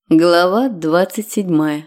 Глава 27.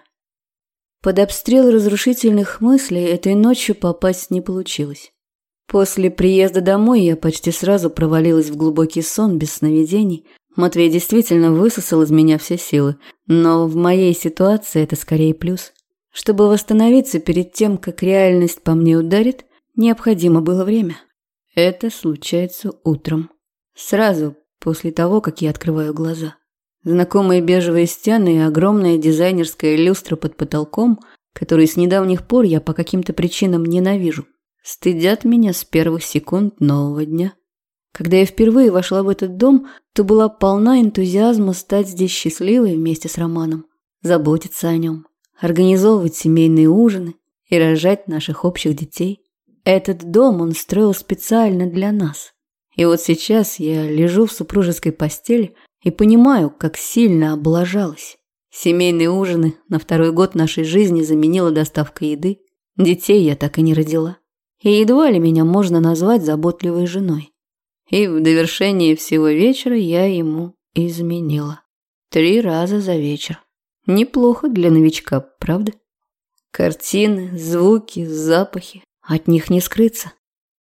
Под обстрел разрушительных мыслей этой ночью попасть не получилось. После приезда домой я почти сразу провалилась в глубокий сон без сновидений. Матвей действительно высосал из меня все силы, но в моей ситуации это скорее плюс. Чтобы восстановиться перед тем, как реальность по мне ударит, необходимо было время. Это случается утром. Сразу после того, как я открываю глаза. Знакомые бежевые стены и огромная дизайнерская люстра под потолком, которые с недавних пор я по каким-то причинам ненавижу, стыдят меня с первых секунд нового дня. Когда я впервые вошла в этот дом, то была полна энтузиазма стать здесь счастливой вместе с Романом, заботиться о нем, организовывать семейные ужины и рожать наших общих детей. Этот дом он строил специально для нас. И вот сейчас я лежу в супружеской постели и понимаю, как сильно облажалась. Семейные ужины на второй год нашей жизни заменила доставка еды. Детей я так и не родила. И едва ли меня можно назвать заботливой женой. И в довершение всего вечера я ему изменила. 3 раза за вечер. Неплохо для новичка, правда? Картины, звуки, запахи. От них не скрыться.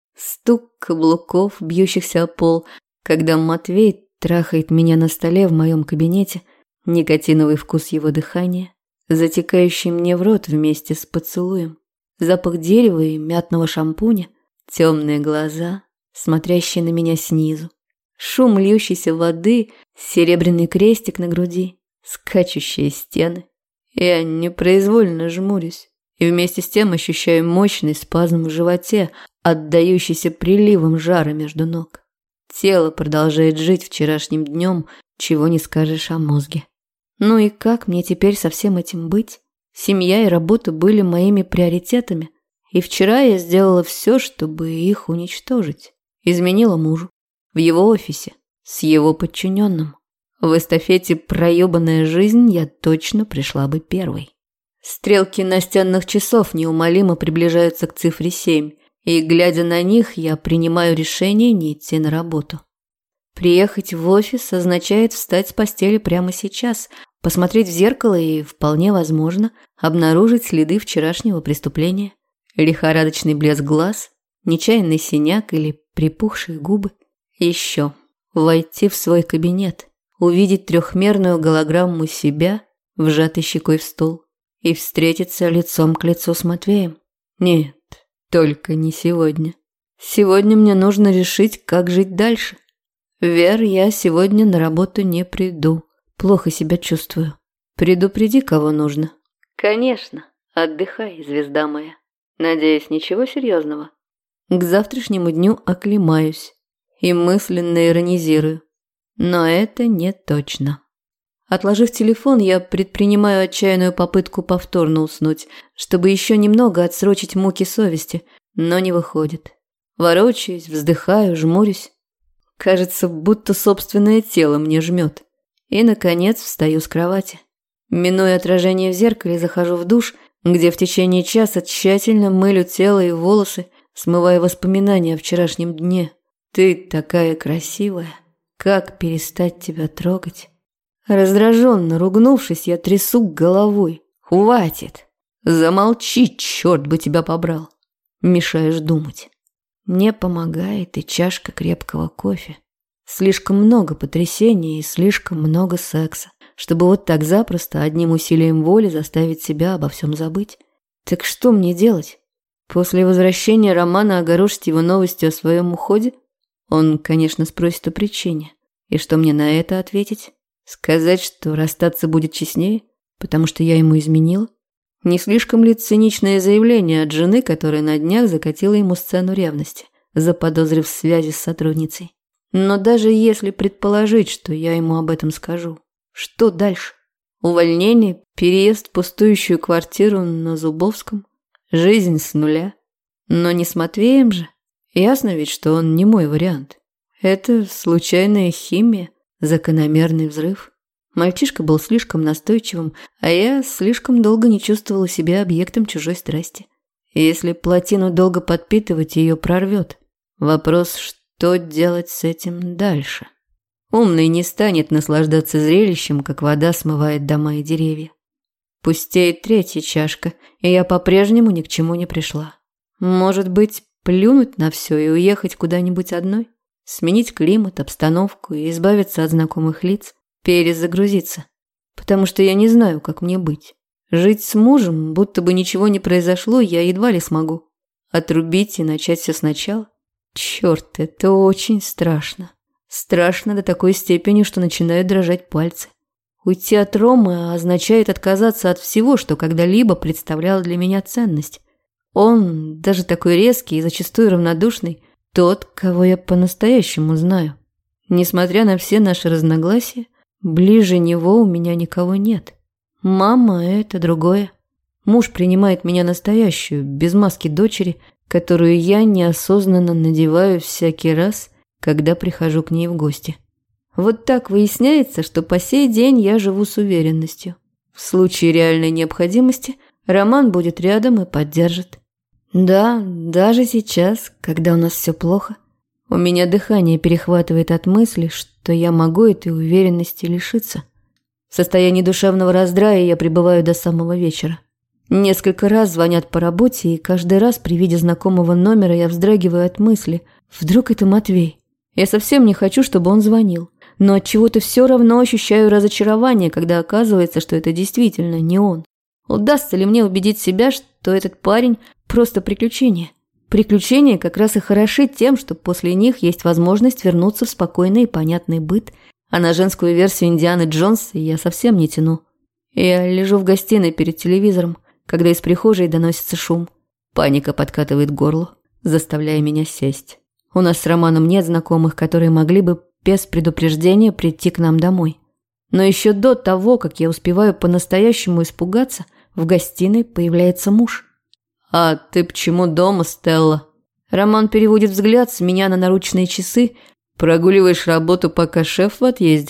Стук каблуков, бьющихся о пол, когда Матвей трахает меня на столе в моем кабинете, никотиновый вкус его дыхания, затекающий мне в рот вместе с поцелуем, запах дерева и мятного шампуня, темные глаза, смотрящие на меня снизу, шум льющейся воды, серебряный крестик на груди, скачущие стены. Я непроизвольно жмурюсь и вместе с тем ощущаю мощный спазм в животе, отдающийся приливом жара между ног. Тело продолжает жить вчерашним днем, чего не скажешь о мозге. Ну и как мне теперь со всем этим быть? Семья и работа были моими приоритетами, и вчера я сделала все, чтобы их уничтожить. Изменила мужу. В его офисе. С его подчиненным. В эстафете «Проебанная жизнь» я точно пришла бы первой. Стрелки настенных часов неумолимо приближаются к цифре 7. И, глядя на них, я принимаю решение не идти на работу. Приехать в офис означает встать с постели прямо сейчас, посмотреть в зеркало и, вполне возможно, обнаружить следы вчерашнего преступления. Лихорадочный блеск глаз, нечаянный синяк или припухшие губы. Еще войти в свой кабинет, увидеть трехмерную голограмму себя, вжатой щекой в стол, и встретиться лицом к лицу с Матвеем. Нет. Только не сегодня. Сегодня мне нужно решить, как жить дальше. Вер, я сегодня на работу не приду. Плохо себя чувствую. Предупреди, кого нужно. Конечно. Отдыхай, звезда моя. Надеюсь, ничего серьезного. К завтрашнему дню оклемаюсь и мысленно иронизирую. Но это не точно. Отложив телефон, я предпринимаю отчаянную попытку повторно уснуть, чтобы еще немного отсрочить муки совести, но не выходит. Ворочаюсь, вздыхаю, жмурюсь. Кажется, будто собственное тело мне жмет. И, наконец, встаю с кровати. Минуя отражение в зеркале, захожу в душ, где в течение часа тщательно мылю тело и волосы, смывая воспоминания о вчерашнем дне. Ты такая красивая. Как перестать тебя трогать? Раздраженно ругнувшись, я трясу головой. Хватит! Замолчи, черт бы тебя побрал. Мешаешь думать. Мне помогает и чашка крепкого кофе. Слишком много потрясений и слишком много секса, чтобы вот так запросто одним усилием воли заставить себя обо всем забыть. Так что мне делать? После возвращения Романа огорошить его новостью о своем уходе? Он, конечно, спросит о причине. И что мне на это ответить? Сказать, что расстаться будет честнее, потому что я ему изменила? Не слишком ли циничное заявление от жены, которая на днях закатила ему сцену ревности, заподозрив связи с сотрудницей? Но даже если предположить, что я ему об этом скажу, что дальше? Увольнение, переезд в пустующую квартиру на Зубовском, жизнь с нуля. Но не с Матвеем же. Ясно ведь, что он не мой вариант. Это случайная химия. Закономерный взрыв. Мальчишка был слишком настойчивым, а я слишком долго не чувствовала себя объектом чужой страсти. Если плотину долго подпитывать, ее прорвет. Вопрос, что делать с этим дальше? Умный не станет наслаждаться зрелищем, как вода смывает дома и деревья. Пустеет третья чашка, и я по-прежнему ни к чему не пришла. Может быть, плюнуть на все и уехать куда-нибудь одной? Сменить климат, обстановку и избавиться от знакомых лиц? Перезагрузиться? Потому что я не знаю, как мне быть. Жить с мужем, будто бы ничего не произошло, я едва ли смогу. Отрубить и начать все сначала? Черт, это очень страшно. Страшно до такой степени, что начинают дрожать пальцы. Уйти от Ромы означает отказаться от всего, что когда-либо представляло для меня ценность. Он, даже такой резкий и зачастую равнодушный, тот, кого я по-настоящему знаю. Несмотря на все наши разногласия, ближе него у меня никого нет. Мама – это другое. Муж принимает меня настоящую, без маски дочери, которую я неосознанно надеваю всякий раз, когда прихожу к ней в гости. Вот так выясняется, что по сей день я живу с уверенностью. В случае реальной необходимости Роман будет рядом и поддержит. Да, даже сейчас, когда у нас все плохо, у меня дыхание перехватывает от мысли, что я могу этой уверенности лишиться. В состоянии душевного раздрая я пребываю до самого вечера. Несколько раз звонят по работе, и каждый раз при виде знакомого номера я вздрагиваю от мысли. Вдруг это Матвей? Я совсем не хочу, чтобы он звонил. Но от чего-то все равно ощущаю разочарование, когда оказывается, что это действительно не он. Удастся ли мне убедить себя, что этот парень просто приключение? Приключения как раз и хороши тем, что после них есть возможность вернуться в спокойный и понятный быт, а на женскую версию Индианы Джонса я совсем не тяну. Я лежу в гостиной перед телевизором, когда из прихожей доносится шум. Паника подкатывает к горлу, заставляя меня сесть. У нас с Романом нет знакомых, которые могли бы без предупреждения прийти к нам домой. Но еще до того, как я успеваю по-настоящему испугаться, в гостиной появляется муж. «А ты почему дома, Стелла?» Роман переводит взгляд с меня на наручные часы. «Прогуливаешь работу, пока шеф в отъезде?»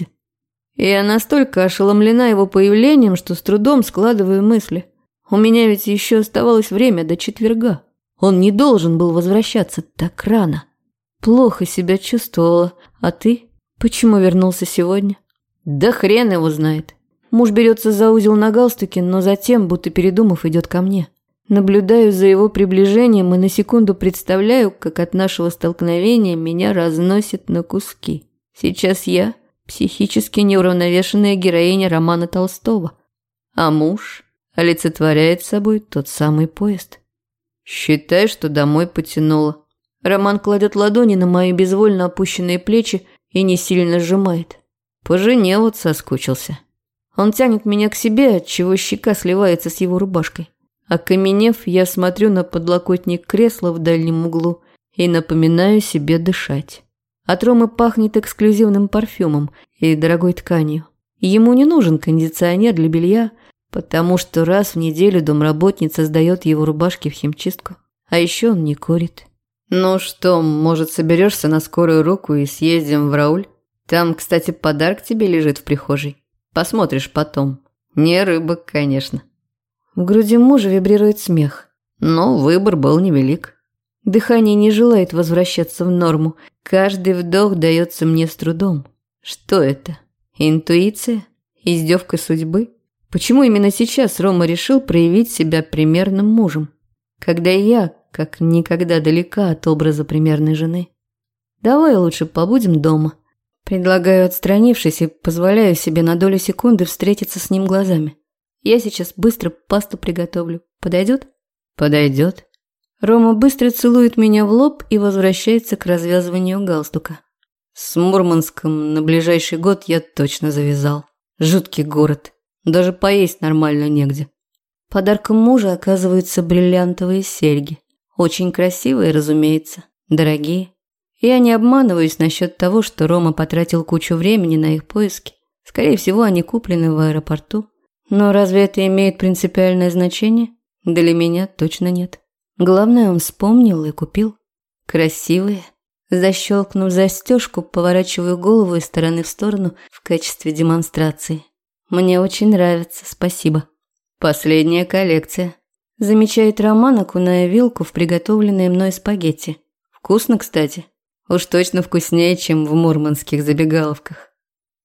Я настолько ошеломлена его появлением, что с трудом складываю мысли. У меня ведь еще оставалось время до четверга. Он не должен был возвращаться так рано. Плохо себя чувствовала. А ты? Почему вернулся сегодня? Да хрен его знает. Муж берется за узел на галстуке, но затем, будто передумав, идет ко мне. Наблюдаю за его приближением и на секунду представляю, как от нашего столкновения меня разносит на куски. Сейчас я психически неуравновешенная героиня романа Толстого. А муж олицетворяет собой тот самый поезд. Считай, что домой потянуло. Роман кладет ладони на мои безвольно опущенные плечи и не сильно сжимает. По жене вот соскучился. Он тянет меня к себе, отчего щека сливается с его рубашкой. Окаменев, я смотрю на подлокотник кресла в дальнем углу и напоминаю себе дышать. От Ромы пахнет эксклюзивным парфюмом и дорогой тканью. Ему не нужен кондиционер для белья, потому что раз в неделю домработница сдает его рубашки в химчистку. А еще он не курит. «Ну что, может, соберешься на скорую руку и съездим в Рауль? Там, кстати, подарок тебе лежит в прихожей. Посмотришь потом. Не рыбок, конечно». В груди мужа вибрирует смех. Но выбор был невелик. Дыхание не желает возвращаться в норму. Каждый вдох дается мне с трудом. Что это? Интуиция? Издевка судьбы? Почему именно сейчас Рома решил проявить себя примерным мужем? Когда я, как никогда, далека от образа примерной жены. Давай лучше побудем дома. Предлагаю, отстранившись, и позволяю себе на долю секунды встретиться с ним глазами. Я сейчас быстро пасту приготовлю. Подойдет? Подойдет. Рома быстро целует меня в лоб и возвращается к развязыванию галстука. С Мурманском на ближайший год я точно завязал. Жуткий город. Даже поесть нормально негде. Подарком мужа оказываются бриллиантовые серьги. Очень красивые, разумеется. Дорогие. Я не обманываюсь насчет того, что Рома потратил кучу времени на их поиски. Скорее всего, они куплены в аэропорту. Но разве это имеет принципиальное значение? Для меня точно нет. Главное, он вспомнил и купил. Красивые. Защелкнув застежку, поворачиваю голову из стороны в сторону в качестве демонстрации. Мне очень нравится, спасибо. Последняя коллекция. Замечает Роман, окуная вилку в приготовленные мной спагетти. Вкусно, кстати. Уж точно вкуснее, чем в мурманских забегаловках.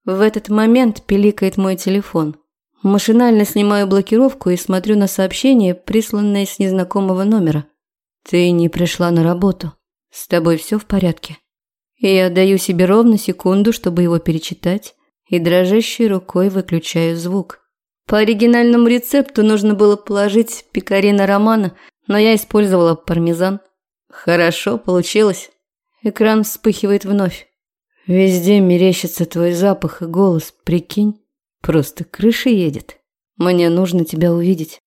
В этот момент пиликает мой телефон. Машинально снимаю блокировку и смотрю на сообщение, присланное с незнакомого номера. «Ты не пришла на работу. С тобой все в порядке?» Я даю себе ровно секунду, чтобы его перечитать, и дрожащей рукой выключаю звук. По оригинальному рецепту нужно было положить пекарина романа, но я использовала пармезан. Хорошо получилось. Экран вспыхивает вновь. Везде мерещится твой запах и голос, прикинь. Просто крыша едет. Мне нужно тебя увидеть.